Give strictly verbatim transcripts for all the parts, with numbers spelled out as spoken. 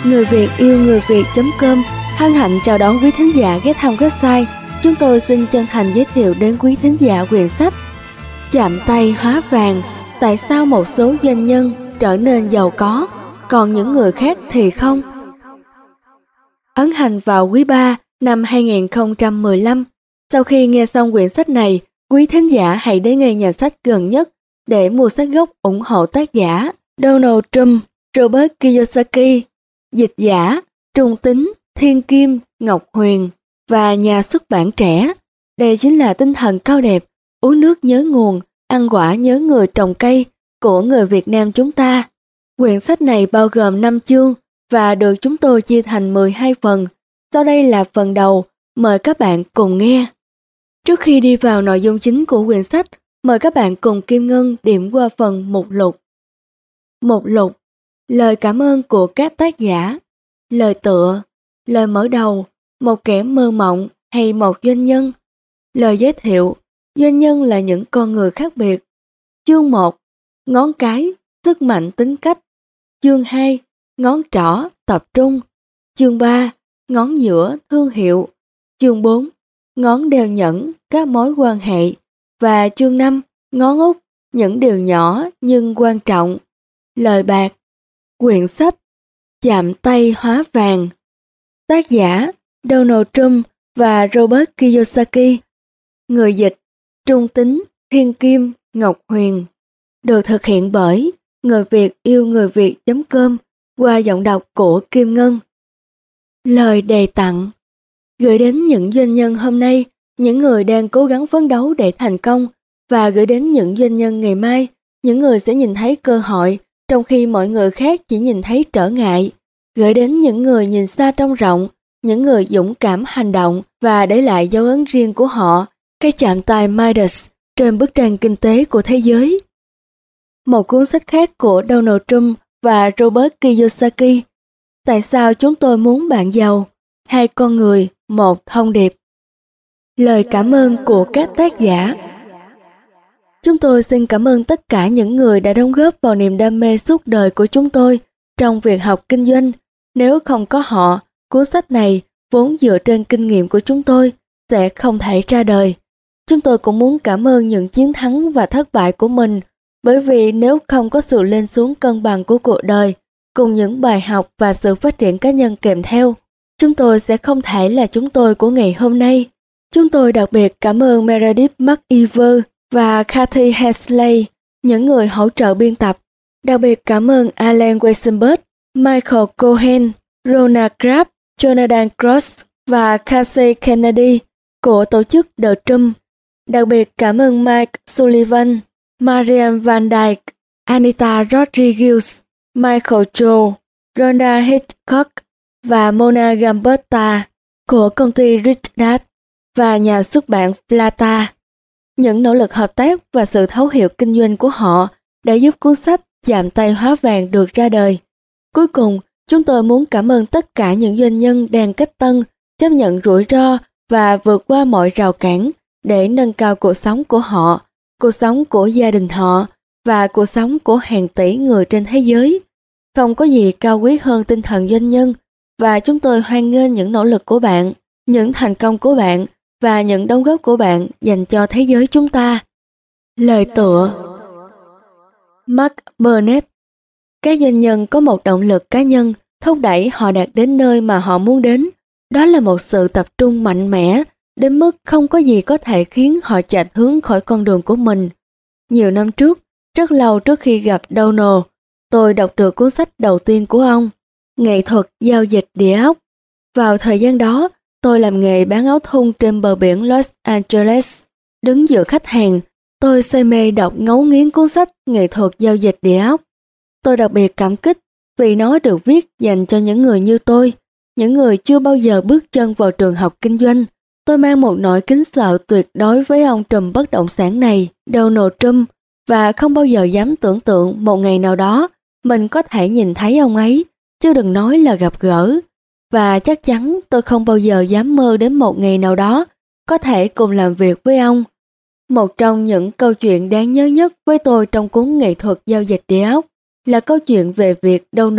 Người Việt yêu người Việt chấm com hân hạnh chào đón quý thính giả ghé thăm website. Chúng tôi xin chân thành giới thiệu đến quý thính giả quyển sách Chạm tay hóa vàng, tại sao một số doanh nhân trở nên giàu có, còn những người khác thì không. Ấn hành vào quý ba năm hai nghìn không trăm mười lăm. Sau khi nghe xong quyển sách này, quý thính giả hãy đến ngay nhà sách gần nhất để mua sách gốc ủng hộ tác giả Donald Trump, Robert Kiyosaki, dịch giả Trung Tính, Thiên Kim, Ngọc Huyền và nhà xuất bản Trẻ. Đây chính là tinh thần cao đẹp, uống nước nhớ nguồn, ăn quả nhớ người trồng cây của người Việt Nam chúng ta. Quyển sách này bao gồm năm chương và được chúng tôi chia thành mười hai phần. Sau đây là phần đầu, mời các bạn cùng nghe. Trước khi đi vào nội dung chính của quyển sách, mời các bạn cùng Kim Ngân điểm qua phần mục lục. Mục lục: lời cảm ơn của các tác giả. Lời tựa: lời mở đầu, một kẻ mơ mộng hay một doanh nhân. Lời giới thiệu: doanh nhân là những con người khác biệt. Chương một: ngón cái, sức mạnh tính cách. Chương hai: ngón trỏ, tập trung. Chương ba: ngón giữa, thương hiệu. Chương bốn: ngón đeo nhẫn, các mối quan hệ. Và chương năm: ngón út, những điều nhỏ nhưng quan trọng. Lời bạc. Quyển sách Chạm tay hóa vàng. Tác giả Donald Trump và Robert Kiyosaki. Người dịch Trung Tính, Thiên Kim, Ngọc Huyền. Được thực hiện bởi Người Việt yêu người Việt chấm com qua giọng đọc của Kim Ngân. Lời đề tặng gửi đến những doanh nhân hôm nay, những người đang cố gắng phấn đấu để thành công, và gửi đến những doanh nhân ngày mai, những người sẽ nhìn thấy cơ hội trong khi mọi người khác chỉ nhìn thấy trở ngại. Gửi đến những người nhìn xa trông rộng, những người dũng cảm hành động và để lại dấu ấn riêng của họ, cái chạm tay Midas trên bức tranh kinh tế của thế giới. Một cuốn sách khác của Donald Trump và Robert Kiyosaki. Tại sao chúng tôi muốn bạn giàu? Hai con người, một thông điệp. Lời cảm ơn của các tác giả. Chúng tôi xin cảm ơn tất cả những người đã đóng góp vào niềm đam mê suốt đời của chúng tôi trong việc học kinh doanh. Nếu không có họ, cuốn sách này vốn dựa trên kinh nghiệm của chúng tôi sẽ không thể ra đời. Chúng tôi cũng muốn cảm ơn những chiến thắng và thất bại của mình, bởi vì nếu không có sự lên xuống cân bằng của cuộc đời, cùng những bài học và sự phát triển cá nhân kèm theo, chúng tôi sẽ không thể là chúng tôi của ngày hôm nay. Chúng tôi đặc biệt cảm ơn Meredith McIver và Kathy Hensley, những người hỗ trợ biên tập. Đặc biệt cảm ơn Alan Weissenberg, Michael Cohen, Rona Graff, Jonathan Cross và Casey Kennedy của tổ chức The Trump. Đặc biệt cảm ơn Mike Sullivan, Marian Van Dyke, Anita Rodriguez, Michael Joe, Rhonda Hitchcock và Mona Gambetta của công ty Rich Dad và nhà xuất bản Plata. Những nỗ lực hợp tác và sự thấu hiểu kinh doanh của họ đã giúp cuốn sách Chạm tay hóa vàng được ra đời. Cuối cùng, chúng tôi muốn cảm ơn tất cả những doanh nhân đang cách tân, chấp nhận rủi ro và vượt qua mọi rào cản để nâng cao cuộc sống của họ, cuộc sống của gia đình họ và cuộc sống của hàng tỷ người trên thế giới. Không có gì cao quý hơn tinh thần doanh nhân, và chúng tôi hoan nghênh những nỗ lực của bạn, những thành công của bạn và những đóng góp của bạn dành cho thế giới chúng ta. Lời tựa. Mark Burnett. Các doanh nhân có một động lực cá nhân thúc đẩy họ đạt đến nơi mà họ muốn đến. Đó là một sự tập trung mạnh mẽ đến mức không có gì có thể khiến họ chệch hướng khỏi con đường của mình. Nhiều năm trước, rất lâu trước khi gặp Donald, tôi đọc được cuốn sách đầu tiên của ông, Nghệ thuật giao dịch địa ốc. Vào thời gian đó, tôi làm nghề bán áo thun trên bờ biển Los Angeles. Đứng giữa khách hàng, tôi say mê đọc ngấu nghiến cuốn sách Nghệ thuật giao dịch địa ốc. Tôi đặc biệt cảm kích vì nó được viết dành cho những người như tôi, những người chưa bao giờ bước chân vào trường học kinh doanh. Tôi mang một nỗi kính sợ tuyệt đối với ông trùm bất động sản này, Donald Trump, và không bao giờ dám tưởng tượng một ngày nào đó mình có thể nhìn thấy ông ấy, chứ đừng nói là gặp gỡ. Và chắc chắn tôi không bao giờ dám mơ đến một ngày nào đó có thể cùng làm việc với ông. Một trong những câu chuyện đáng nhớ nhất với tôi trong cuốn Nghệ thuật giao dịch địa ốc là câu chuyện về việc Donald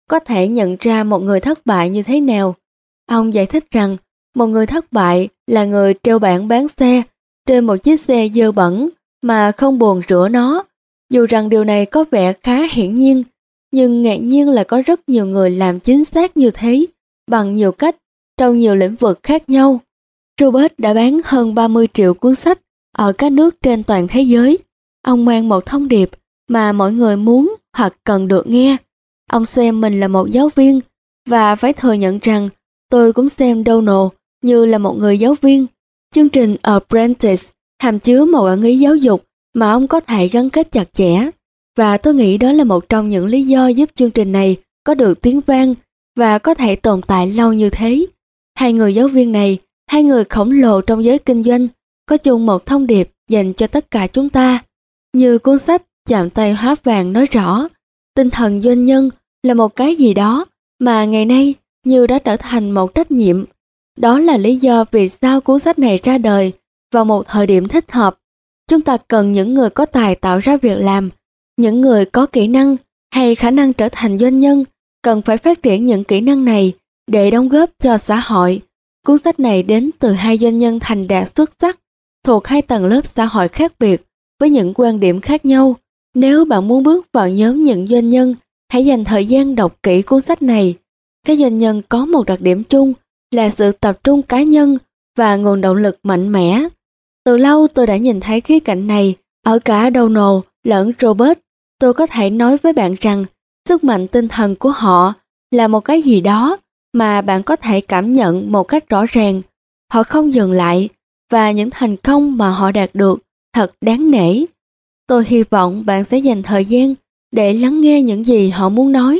có thể nhận ra một người thất bại như thế nào. Ông giải thích rằng một người thất bại là người treo bảng bán xe trên một chiếc xe dơ bẩn mà không buồn rửa nó. Dù rằng điều này có vẻ khá hiển nhiên, nhưng ngạc nhiên là có rất nhiều người làm chính xác như thế, bằng nhiều cách, trong nhiều lĩnh vực khác nhau. Robert đã bán hơn ba mươi triệu cuốn sách ở các nước trên toàn thế giới. Ông mang một thông điệp mà mọi người muốn hoặc cần được nghe. Ông xem mình là một giáo viên, và phải thừa nhận rằng tôi cũng xem Donald như là một người giáo viên. Chương trình Apprentice hàm chứa một ẩn ý giáo dục mà ông có thể gắn kết chặt chẽ, và tôi nghĩ đó là một trong những lý do giúp chương trình này có được tiếng vang và có thể tồn tại lâu như thế. Hai người giáo viên này, hai người khổng lồ trong giới kinh doanh, có chung một thông điệp dành cho tất cả chúng ta. Như cuốn sách Chạm tay hóa vàng nói rõ, tinh thần doanh nhân là một cái gì đó mà ngày nay như đã trở thành một trách nhiệm. Đó là lý do vì sao cuốn sách này ra đời vào một thời điểm thích hợp. Chúng ta cần những người có tài tạo ra việc làm, những người có kỹ năng hay khả năng trở thành doanh nhân cần phải phát triển những kỹ năng này để đóng góp cho xã hội. Cuốn sách này đến từ hai doanh nhân thành đạt xuất sắc thuộc hai tầng lớp xã hội khác biệt với những quan điểm khác nhau. Nếu bạn muốn bước vào nhóm những doanh nhân, hãy dành thời gian đọc kỹ cuốn sách này. Các doanh nhân có một đặc điểm chung là sự tập trung cá nhân và nguồn động lực mạnh mẽ. Từ lâu tôi đã nhìn thấy khía cạnh này ở cả Donald lẫn Robert. Tôi có thể nói với bạn rằng sức mạnh tinh thần của họ là một cái gì đó mà bạn có thể cảm nhận một cách rõ ràng. Họ không dừng lại, và những thành công mà họ đạt được thật đáng nể. Tôi hy vọng bạn sẽ dành thời gian để lắng nghe những gì họ muốn nói.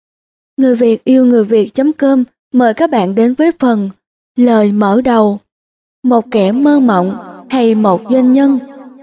Người Việt yêu người Việt chấm com mời các bạn đến với phần lời mở đầu. Một kẻ mơ mộng hay một doanh nhân?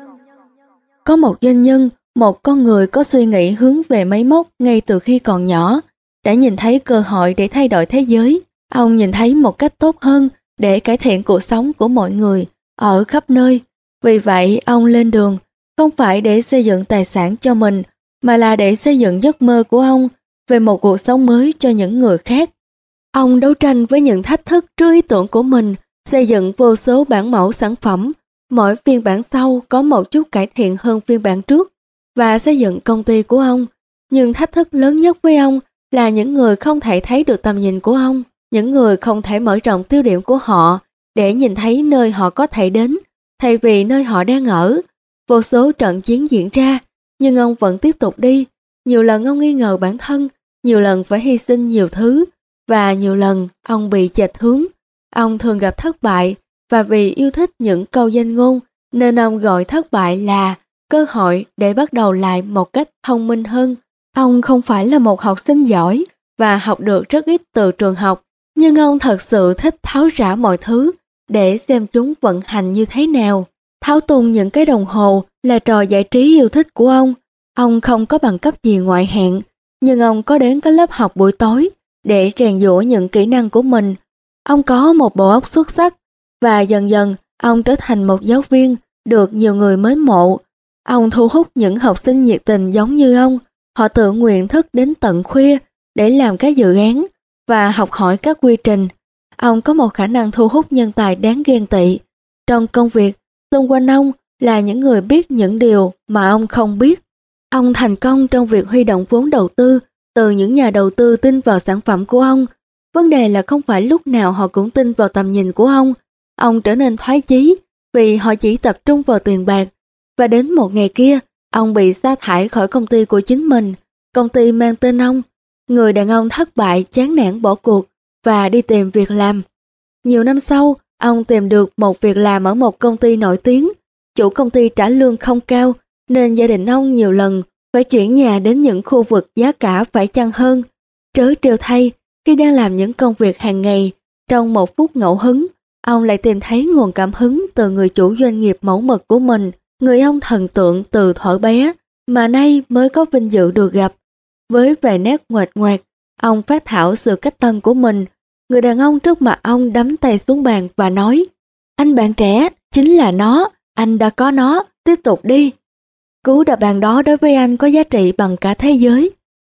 Có một doanh nhân, một con người có suy nghĩ hướng về máy móc ngay từ khi còn nhỏ, đã nhìn thấy cơ hội để thay đổi thế giới. Ông nhìn thấy một cách tốt hơn để cải thiện cuộc sống của mọi người ở khắp nơi. Vì vậy, ông lên đường, không phải để xây dựng tài sản cho mình, mà là để xây dựng giấc mơ của ông về một cuộc sống mới cho những người khác. Ông đấu tranh với những thách thức trước ý tưởng của mình, xây dựng vô số bản mẫu sản phẩm. Mỗi phiên bản sau có một chút cải thiện hơn phiên bản trước, và xây dựng công ty của ông. Nhưng thách thức lớn nhất với ông là những người không thể thấy được tầm nhìn của ông, những người không thể mở rộng tiêu điểm của họ để nhìn thấy nơi họ có thể đến, thay vì nơi họ đang ở. Vô số trận chiến diễn ra, nhưng ông vẫn tiếp tục đi. Nhiều lần ông nghi ngờ bản thân, nhiều lần phải hy sinh nhiều thứ, và nhiều lần ông bị chệch hướng. Ông thường gặp thất bại, và vì yêu thích những câu danh ngôn, nên ông gọi thất bại là cơ hội để bắt đầu lại một cách thông minh hơn. Ông không phải là một học sinh giỏi và học được rất ít từ trường học, nhưng ông thật sự thích tháo rã mọi thứ để xem chúng vận hành như thế nào. Thao túng những cái đồng hồ là trò giải trí yêu thích của ông. Ông không có bằng cấp gì ngoại hạng, nhưng ông có đến các lớp học buổi tối để rèn giũa những kỹ năng của mình. Ông có một bộ óc xuất sắc, và dần dần ông trở thành một giáo viên được nhiều người mến mộ. Ông thu hút những học sinh nhiệt tình giống như ông. Họ tự nguyện thức đến tận khuya để làm các dự án và học hỏi các quy trình. Ông có một khả năng thu hút nhân tài đáng ghen tị. Trong công việc, xung quanh ông là những người biết những điều mà ông không biết. Ông thành công trong việc huy động vốn đầu tư từ những nhà đầu tư tin vào sản phẩm của ông. Vấn đề là không phải lúc nào họ cũng tin vào tầm nhìn của ông. Ông trở nên thoái chí vì họ chỉ tập trung vào tiền bạc. Và đến một ngày kia, ông bị sa thải khỏi công ty của chính mình. Công ty mang tên ông. Người đàn ông thất bại, chán nản bỏ cuộc và đi tìm việc làm. Nhiều năm sau, ông tìm được một việc làm ở một công ty nổi tiếng. Chủ công ty trả lương không cao, nên gia đình ông nhiều lần phải chuyển nhà đến những khu vực giá cả phải chăng hơn. Trớ trêu thay, khi đang làm những công việc hàng ngày, trong một phút ngẫu hứng, ông lại tìm thấy nguồn cảm hứng từ người chủ doanh nghiệp mẫu mực của mình, người ông thần tượng từ thuở bé, mà nay mới có vinh dự được gặp. Với vài nét nguệch ngoạc, ông phát thảo sự cách tân của mình. Người đàn ông trước mặt ông đấm tay xuống bàn và nói: "Anh bạn trẻ, chính là nó, anh đã có nó, tiếp tục đi." Cú đập bàn đó đối với anh có giá trị bằng cả thế giới.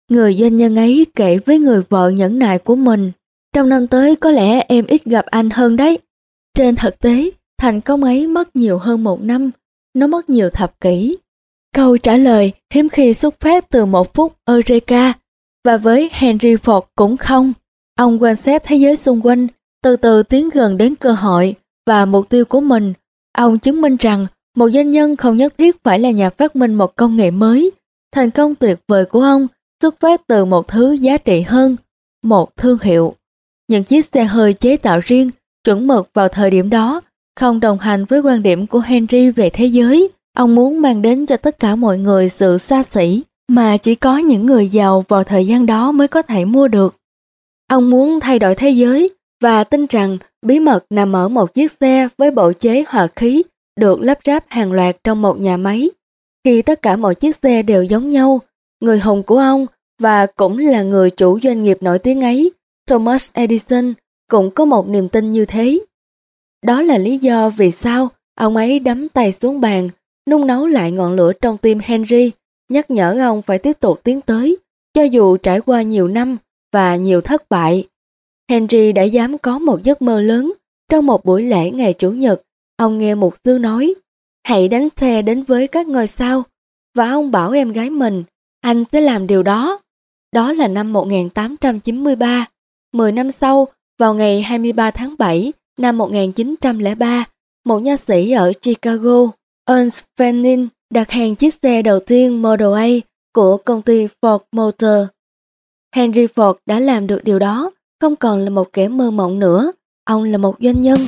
Người doanh nhân ấy kể với người vợ nhẫn nại của mình, trong năm tới có lẽ em ít gặp anh hơn đấy. Trên thực tế, thành công ấy mất nhiều hơn một năm, nó mất nhiều thập kỷ. Câu trả lời hiếm khi xuất phát từ một phút Eureka, và với Henry Ford cũng không. Ông quan sát thế giới xung quanh, từ từ tiến gần đến cơ hội và mục tiêu của mình. Ông chứng minh rằng một doanh nhân không nhất thiết phải là nhà phát minh một công nghệ mới. Thành công tuyệt vời của ông xuất phát từ một thứ giá trị hơn, một thương hiệu. Những chiếc xe hơi chế tạo riêng, chuẩn mực vào thời điểm đó, không đồng hành với quan điểm của Henry về thế giới. Ông muốn mang đến cho tất cả mọi người sự xa xỉ mà chỉ có những người giàu vào thời gian đó mới có thể mua được. Ông muốn thay đổi thế giới và tin rằng bí mật nằm ở một chiếc xe với bộ chế hòa khí được lắp ráp hàng loạt trong một nhà máy. Khi tất cả mọi chiếc xe đều giống nhau, người hùng của ông và cũng là người chủ doanh nghiệp nổi tiếng ấy, Thomas Edison, cũng có một niềm tin như thế. Đó là lý do vì sao ông ấy đấm tay xuống bàn, nung nấu lại ngọn lửa trong tim Henry, nhắc nhở ông phải tiếp tục tiến tới, cho dù trải qua nhiều năm và nhiều thất bại. Henry đã dám có một giấc mơ lớn. Trong một buổi lễ ngày Chủ nhật, ông nghe mục sư nói, hãy đánh xe đến với các ngôi sao, và ông bảo em gái mình, anh sẽ làm điều đó. Đó là năm một nghìn tám trăm chín mươi ba. Mười năm sau, vào ngày hai mươi ba tháng bảy năm một nghìn chín trăm lẻ ba, một nha sĩ ở Chicago, Ernst Fenning, đặt hàng chiếc xe đầu tiên Model A của công ty Ford Motor. Henry Ford đã làm được điều đó, không còn là một kẻ mơ mộng nữa, ông là một doanh nhân.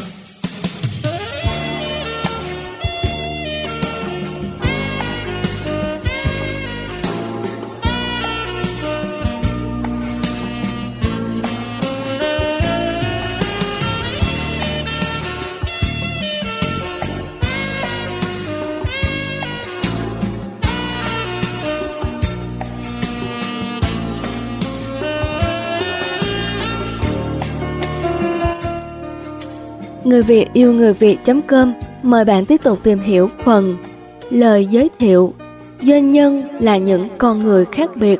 Người Việt yêu người Việt chấm com mời bạn tiếp tục tìm hiểu phần lời giới thiệu. Doanh nhân là những con người khác biệt.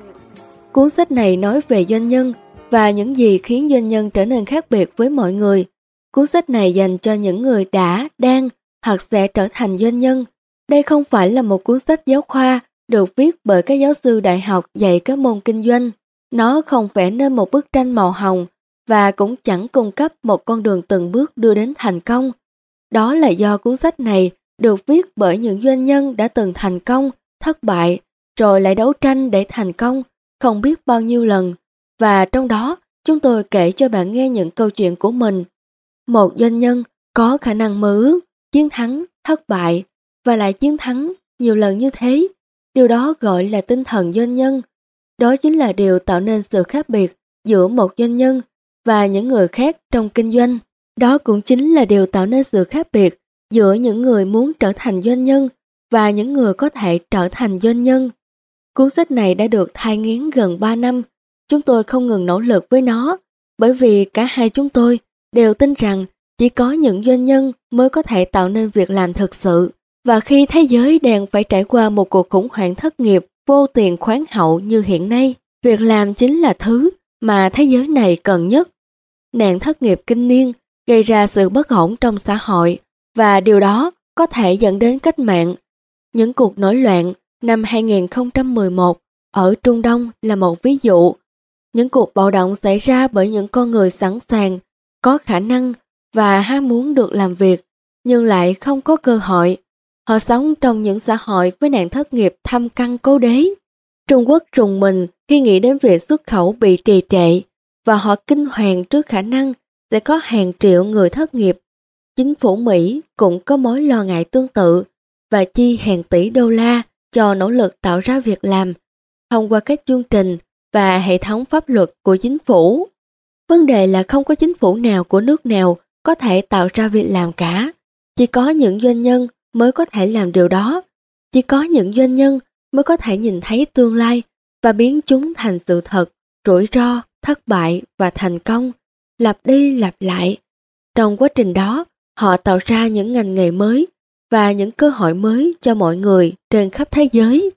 Cuốn sách này nói về doanh nhân và những gì khiến doanh nhân trở nên khác biệt với mọi người. Cuốn sách này dành cho những người đã, đang hoặc sẽ trở thành doanh nhân. Đây không phải là một cuốn sách giáo khoa được viết bởi các giáo sư đại học dạy các môn kinh doanh. Nó không vẽ nên một bức tranh màu hồng và cũng chẳng cung cấp một con đường từng bước đưa đến thành công. Đó là do cuốn sách này được viết bởi những doanh nhân đã từng thành công, thất bại, rồi lại đấu tranh để thành công, không biết bao nhiêu lần. Và trong đó, chúng tôi kể cho bạn nghe những câu chuyện của mình. Một doanh nhân có khả năng mơ ước, chiến thắng, thất bại, và lại chiến thắng nhiều lần như thế. Điều đó gọi là tinh thần doanh nhân. Đó chính là điều tạo nên sự khác biệt giữa một doanh nhân và những người khác trong kinh doanh. Đó cũng chính là điều tạo nên sự khác biệt giữa những người muốn trở thành doanh nhân và những người có thể trở thành doanh nhân. Cuốn sách này đã được thai nghén gần ba năm. Chúng tôi không ngừng nỗ lực với nó, bởi vì cả hai chúng tôi đều tin rằng chỉ có những doanh nhân mới có thể tạo nên việc làm thực sự. Và khi thế giới đang phải trải qua một cuộc khủng hoảng thất nghiệp vô tiền khoáng hậu như hiện nay, việc làm chính là thứ mà thế giới này cần nhất. Nạn thất nghiệp kinh niên gây ra sự bất ổn trong xã hội và điều đó có thể dẫn đến cách mạng. Những cuộc nổi loạn năm hai nghìn không trăm mười một ở Trung Đông là một ví dụ. Những cuộc bạo động xảy ra bởi những con người sẵn sàng, có khả năng và ham muốn được làm việc, nhưng lại không có cơ hội. Họ sống trong những xã hội với nạn thất nghiệp thâm căn cố đế. Trung Quốc rùng mình khi nghĩ đến việc xuất khẩu bị trì trệ, và họ kinh hoàng trước khả năng sẽ có hàng triệu người thất nghiệp. Chính phủ Mỹ cũng có mối lo ngại tương tự và chi hàng tỷ đô la cho nỗ lực tạo ra việc làm thông qua các chương trình và hệ thống pháp luật của chính phủ. Vấn đề là không có chính phủ nào của nước nào có thể tạo ra việc làm cả. Chỉ có những doanh nhân mới có thể làm điều đó. Chỉ có những doanh nhân mới có thể nhìn thấy tương lai và biến chúng thành sự thật, rủi ro, thất bại và thành công, lặp đi lặp lại. Trong quá trình đó, họ tạo ra những ngành nghề mới và những cơ hội mới cho mọi người trên khắp thế giới.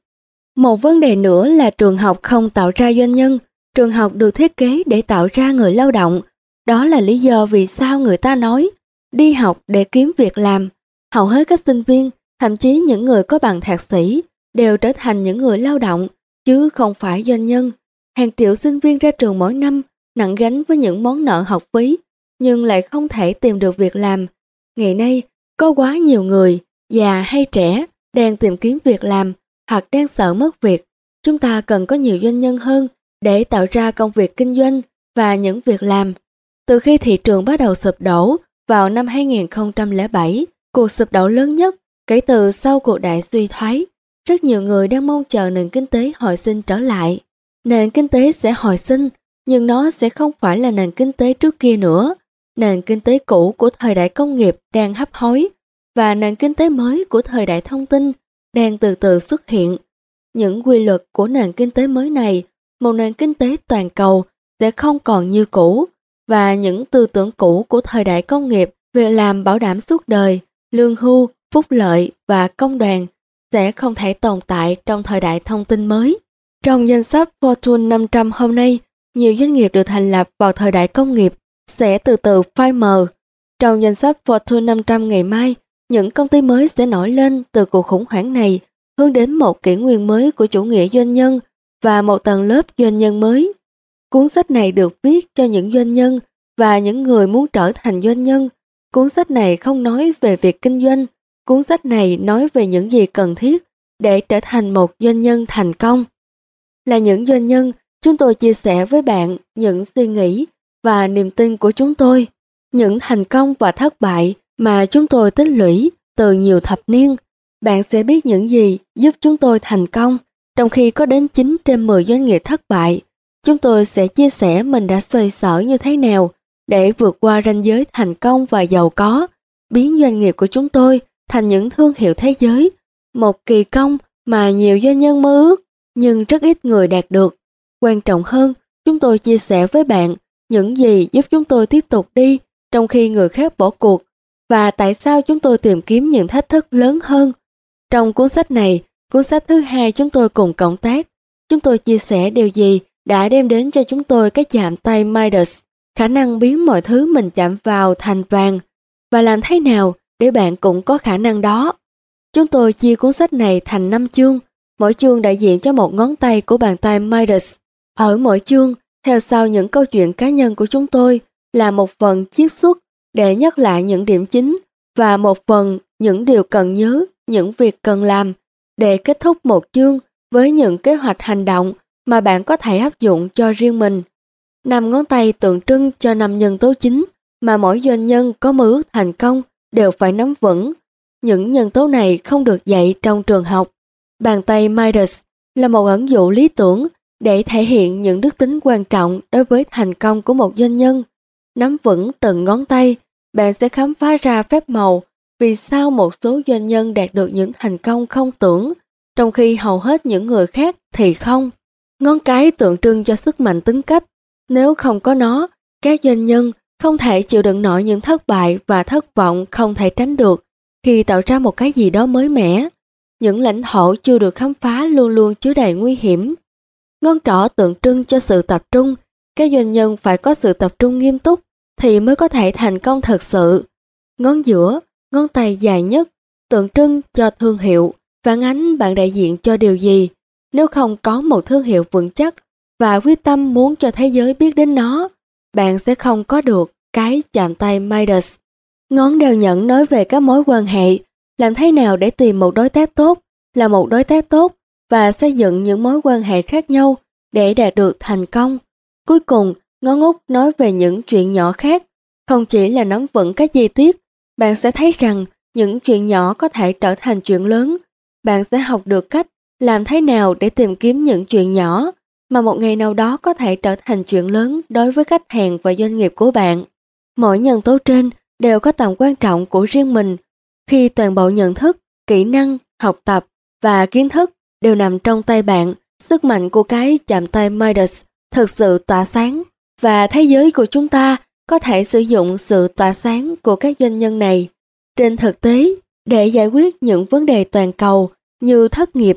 Một vấn đề nữa là trường học không tạo ra doanh nhân, trường học được thiết kế để tạo ra người lao động. Đó là lý do vì sao người ta nói đi học để kiếm việc làm. Hầu hết các sinh viên, thậm chí những người có bằng thạc sĩ, đều trở thành những người lao động, chứ không phải doanh nhân. Hàng triệu sinh viên ra trường mỗi năm, nặng gánh với những món nợ học phí, nhưng lại không thể tìm được việc làm. Ngày nay, có quá nhiều người, già hay trẻ, đang tìm kiếm việc làm, hoặc đang sợ mất việc. Chúng ta cần có nhiều doanh nhân hơn để tạo ra công việc kinh doanh và những việc làm. Từ khi thị trường bắt đầu sụp đổ vào năm hai nghìn không trăm lẻ bảy, cuộc sụp đổ lớn nhất kể từ sau cuộc đại suy thoái, rất nhiều người đang mong chờ nền kinh tế hồi sinh trở lại. Nền kinh tế sẽ hồi sinh, nhưng nó sẽ không phải là nền kinh tế trước kia nữa. Nền kinh tế cũ của thời đại công nghiệp đang hấp hối, và nền kinh tế mới của thời đại thông tin đang từ từ xuất hiện. Những quy luật của nền kinh tế mới này, một nền kinh tế toàn cầu, sẽ không còn như cũ, và những tư tưởng cũ của thời đại công nghiệp, việc làm bảo đảm suốt đời, lương hưu, phúc lợi và công đoàn sẽ không thể tồn tại trong thời đại thông tin mới. Trong danh sách Fortune năm trăm hôm nay, nhiều doanh nghiệp được thành lập vào thời đại công nghiệp sẽ từ từ phai mờ. Trong danh sách Fortune năm trăm ngày mai, những công ty mới sẽ nổi lên từ cuộc khủng hoảng này, hướng đến một kỷ nguyên mới của chủ nghĩa doanh nhân và một tầng lớp doanh nhân mới. Cuốn sách này được viết cho những doanh nhân và những người muốn trở thành doanh nhân. Cuốn sách này không nói về việc kinh doanh, cuốn sách này nói về những gì cần thiết để trở thành một doanh nhân thành công. Là những doanh nhân, chúng tôi chia sẻ với bạn những suy nghĩ và niềm tin của chúng tôi, những thành công và thất bại mà chúng tôi tích lũy từ nhiều thập niên. Bạn sẽ biết những gì giúp chúng tôi thành công, trong khi có đến chín trên mười doanh nghiệp thất bại. Chúng tôi sẽ chia sẻ mình đã xoay sở như thế nào để vượt qua ranh giới thành công và giàu có, biến doanh nghiệp của chúng tôi thành những thương hiệu thế giới, một kỳ công mà nhiều doanh nhân mơ ước, nhưng rất ít người đạt được. Quan trọng hơn, chúng tôi chia sẻ với bạn những gì giúp chúng tôi tiếp tục đi trong khi người khác bỏ cuộc, và tại sao chúng tôi tìm kiếm những thách thức lớn hơn. Trong cuốn sách này, cuốn sách thứ hai chúng tôi cùng cộng tác, chúng tôi chia sẻ điều gì đã đem đến cho chúng tôi cái chạm tay Midas, khả năng biến mọi thứ mình chạm vào thành vàng, và làm thế nào để bạn cũng có khả năng đó. Chúng tôi chia cuốn sách này thành năm chương, mỗi chương đại diện cho một ngón tay của bàn tay Midas. Ở mỗi chương, theo sau những câu chuyện cá nhân của chúng tôi là một phần chiết xuất để nhắc lại những điểm chính, và một phần những điều cần nhớ, những việc cần làm, để kết thúc một chương với những kế hoạch hành động mà bạn có thể áp dụng cho riêng mình. Năm ngón tay tượng trưng cho năm nhân tố chính mà mỗi doanh nhân có mơ ước thành công đều phải nắm vững. Những nhân tố này không được dạy trong trường học. Bàn tay Midas là một ẩn dụ lý tưởng để thể hiện những đức tính quan trọng đối với thành công của một doanh nhân. Nắm vững từng ngón tay, bạn sẽ khám phá ra phép màu vì sao một số doanh nhân đạt được những thành công không tưởng, trong khi hầu hết những người khác thì không. Ngón cái tượng trưng cho sức mạnh tính cách. Nếu không có nó, các doanh nhân không thể chịu đựng nổi những thất bại và thất vọng không thể tránh được khi tạo ra một cái gì đó mới mẻ. Những lãnh thổ chưa được khám phá luôn luôn chứa đầy nguy hiểm. Ngón trỏ tượng trưng cho sự tập trung. Các doanh nhân phải có sự tập trung nghiêm túc thì mới có thể thành công thực sự. Ngón giữa, ngón tay dài nhất, tượng trưng cho thương hiệu, phản ánh bạn đại diện cho điều gì. Nếu không có một thương hiệu vững chắc và quyết tâm muốn cho thế giới biết đến nó, bạn sẽ không có được cái chạm tay Midas. Ngón đeo nhẫn nói về các mối quan hệ, làm thế nào để tìm một đối tác tốt, là một đối tác tốt và xây dựng những mối quan hệ khác nhau để đạt được thành công. Cuối cùng, ngón út nói về những chuyện nhỏ khác, không chỉ là nắm vững các chi tiết, bạn sẽ thấy rằng những chuyện nhỏ có thể trở thành chuyện lớn. Bạn sẽ học được cách làm thế nào để tìm kiếm những chuyện nhỏ mà một ngày nào đó có thể trở thành chuyện lớn đối với khách hàng và doanh nghiệp của bạn. Mỗi nhân tố trên đều có tầm quan trọng của riêng mình. Khi toàn bộ nhận thức, kỹ năng, học tập và kiến thức đều nằm trong tay bạn, sức mạnh của cái chạm tay Midas thực sự tỏa sáng, và thế giới của chúng ta có thể sử dụng sự tỏa sáng của các doanh nhân này. Trên thực tế, để giải quyết những vấn đề toàn cầu như thất nghiệp,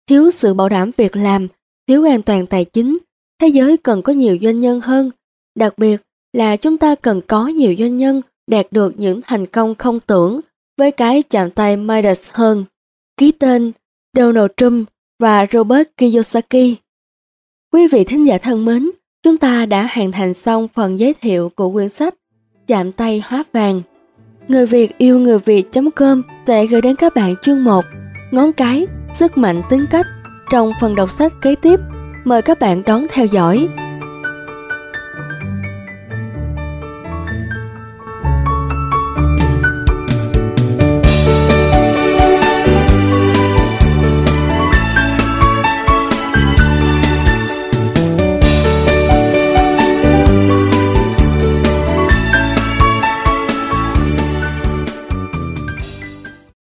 thiếu sự bảo đảm việc làm, thiếu an toàn tài chính. Thế giới cần có nhiều doanh nhân hơn, đặc biệt là chúng ta cần có nhiều doanh nhân đạt được những thành công không tưởng với cái chạm tay Midas hơn. Ký tên Donald Trump và Robert Kiyosaki. Quý vị thính giả thân mến, chúng ta đã hoàn thành xong phần giới thiệu của quyển sách Chạm tay hóa vàng. Người Việt yêu người Việt chấm com sẽ gửi đến các bạn chương một Ngón cái, sức mạnh tính cách trong phần đọc sách kế tiếp. Mời các bạn đón theo dõi.